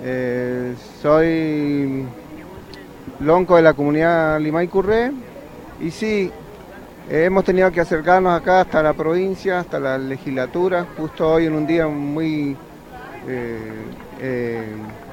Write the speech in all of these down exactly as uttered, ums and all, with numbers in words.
Eh, soy lonco de la comunidad Limay Curré y sí, eh, hemos tenido que acercarnos acá hasta la provincia, hasta la legislatura, justo hoy en un día muy, eh, eh,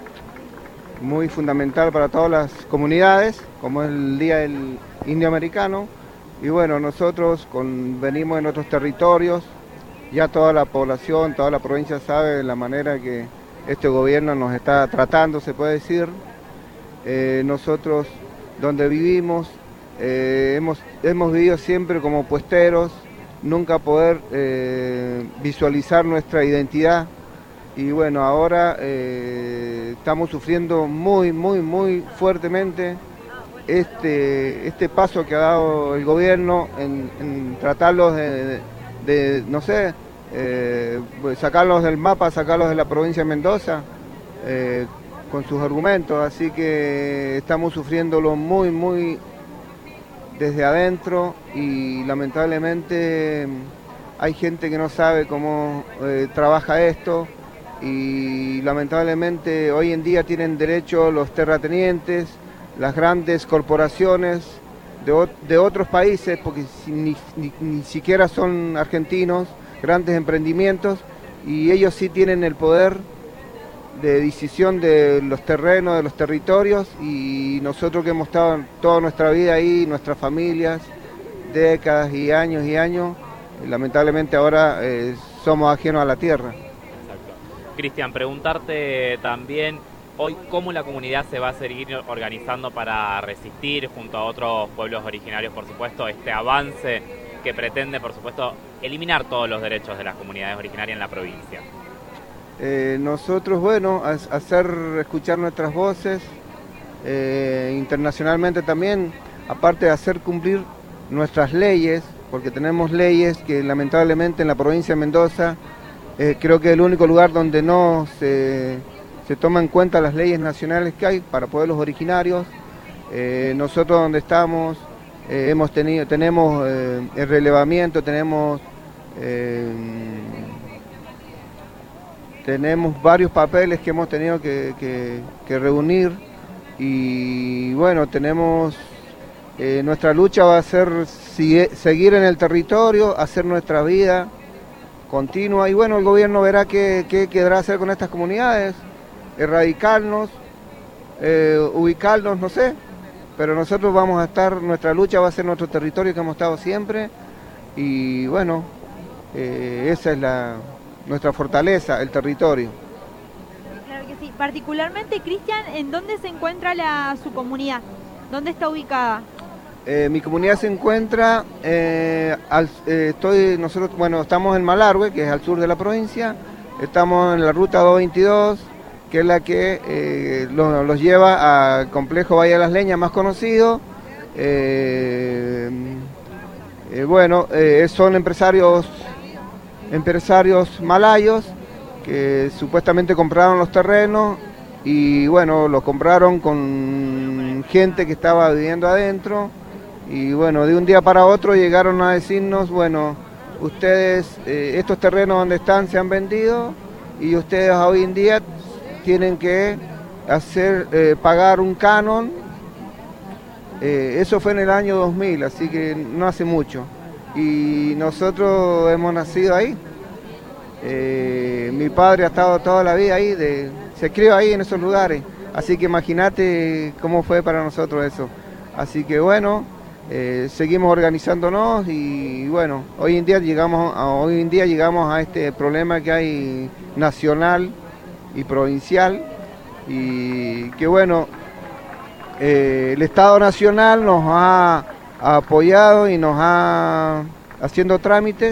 muy fundamental para todas las comunidades, como es el Día del Indio Americano. Y bueno, nosotros con, venimos en otros territorios, ya toda la población, toda la provincia sabe de la manera que este gobierno nos está tratando, se puede decir. Eh, nosotros donde vivimos eh, hemos, hemos vivido siempre como puesteros, nunca poder eh, visualizar nuestra identidad y bueno, ahora eh, estamos sufriendo muy, muy, muy fuertemente este, este paso que ha dado el gobierno en, en tratarlos de, de, de, no sé, eh, sacarlos del mapa, sacarlos de la provincia de Mendoza. Eh, con sus argumentos, así que estamos sufriéndolo muy, muy desde adentro y lamentablemente hay gente que no sabe cómo eh, trabaja esto y lamentablemente hoy en día tienen derecho los terratenientes, las grandes corporaciones de, de otros países, porque ni, ni, ni siquiera son argentinos, grandes emprendimientos, y ellos sí tienen el poder de decisión de los terrenos, de los territorios, y nosotros que hemos estado toda nuestra vida ahí, nuestras familias, décadas y años y años, lamentablemente ahora eh, somos ajenos a la tierra. Exacto. Cristian, preguntarte también hoy cómo la comunidad se va a seguir organizando para resistir junto a otros pueblos originarios, por supuesto, este avance que pretende, por supuesto, eliminar todos los derechos de las comunidades originarias en la provincia. Eh, nosotros, bueno, hacer escuchar nuestras voces, eh, internacionalmente también, aparte de hacer cumplir nuestras leyes, porque tenemos leyes que lamentablemente en la provincia de Mendoza, eh, creo que es el único lugar donde no se, se toman en cuenta las leyes nacionales que hay para pueblos originarios. Eh, nosotros donde estamos, eh, hemos tenido, tenemos eh, el relevamiento, tenemos... Eh, Tenemos varios papeles que hemos tenido que, que, que reunir y bueno, tenemos, eh, nuestra lucha va a ser sigue, seguir en el territorio, hacer nuestra vida continua y bueno, el gobierno verá qué, qué quedará hacer con estas comunidades, erradicarnos, eh, ubicarnos, no sé, pero nosotros vamos a estar, nuestra lucha va a ser nuestro territorio que hemos estado siempre y bueno, eh, esa es la... nuestra fortaleza, el territorio. Claro que sí. Particularmente, Cristian, ¿en dónde se encuentra la, su comunidad? ¿Dónde está ubicada? Eh, mi comunidad se encuentra, eh, al, eh, estoy, nosotros, bueno, estamos en Malargüe, que es al sur de la provincia, estamos en la ruta doscientos veintidós, que es la que eh, los, los lleva al complejo Valle de las Leñas, más conocido. Eh, eh, bueno, eh, son empresarios... empresarios malayos que supuestamente compraron los terrenos y bueno, los compraron con gente que estaba viviendo adentro y bueno, de un día para otro llegaron a decirnos, bueno, ustedes, eh, estos terrenos donde están se han vendido y ustedes hoy en día tienen que hacer, eh, pagar un canon, eh, eso fue en el año dos mil, así que no hace mucho. Y nosotros hemos nacido ahí. Eh, mi padre ha estado toda la vida ahí, de, se crió ahí en esos lugares, así que imagínate cómo fue para nosotros eso. Así que bueno, eh, seguimos organizándonos y bueno, hoy en día llegamos a, hoy en día llegamos a este problema que hay nacional y provincial y que bueno, eh, el Estado Nacional nos ha ha apoyado y nos ha haciendo trámites,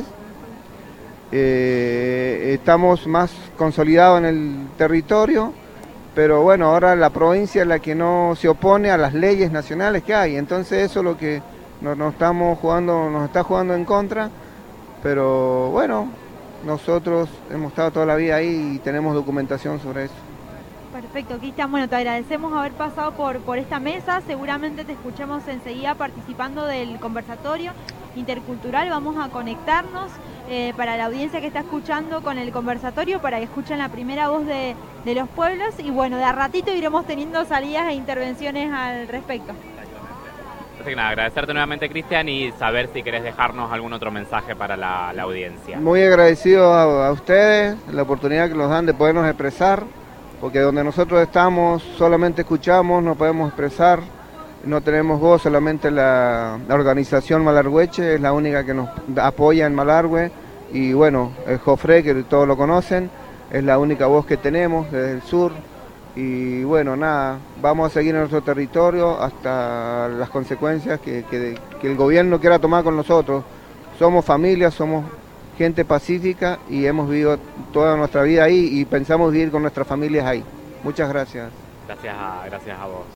eh, estamos más consolidados en el territorio, pero bueno, ahora la provincia es la que no se opone a las leyes nacionales que hay, entonces eso es lo que nos, nos estamos jugando, nos está jugando en contra, pero bueno, nosotros hemos estado toda la vida ahí y tenemos documentación sobre eso. Perfecto, Cristian. Bueno, te agradecemos haber pasado por, por esta mesa. Seguramente te escuchamos enseguida participando del conversatorio intercultural. Vamos a conectarnos eh, para la audiencia que está escuchando con el conversatorio, para que escuchen la primera voz de, de los pueblos y bueno, de a ratito iremos teniendo salidas e intervenciones al respecto. Así que nada, agradecerte nuevamente, Cristian, y saber si querés dejarnos algún otro mensaje para la, la audiencia. Muy agradecido a, a ustedes, la oportunidad que nos dan de podernos expresar, porque donde nosotros estamos solamente escuchamos, no podemos expresar, no tenemos voz, solamente la, la organización Malargüeche es la única que nos apoya en Malargüe, y bueno, el Jofre, que todos lo conocen, es la única voz que tenemos desde el sur. Y bueno, nada, vamos a seguir en nuestro territorio hasta las consecuencias que, que, que el gobierno quiera tomar con nosotros. Somos familia, somos gente pacífica y hemos vivido toda nuestra vida ahí y pensamos vivir con nuestras familias ahí. Muchas gracias. Gracias a, gracias a vos.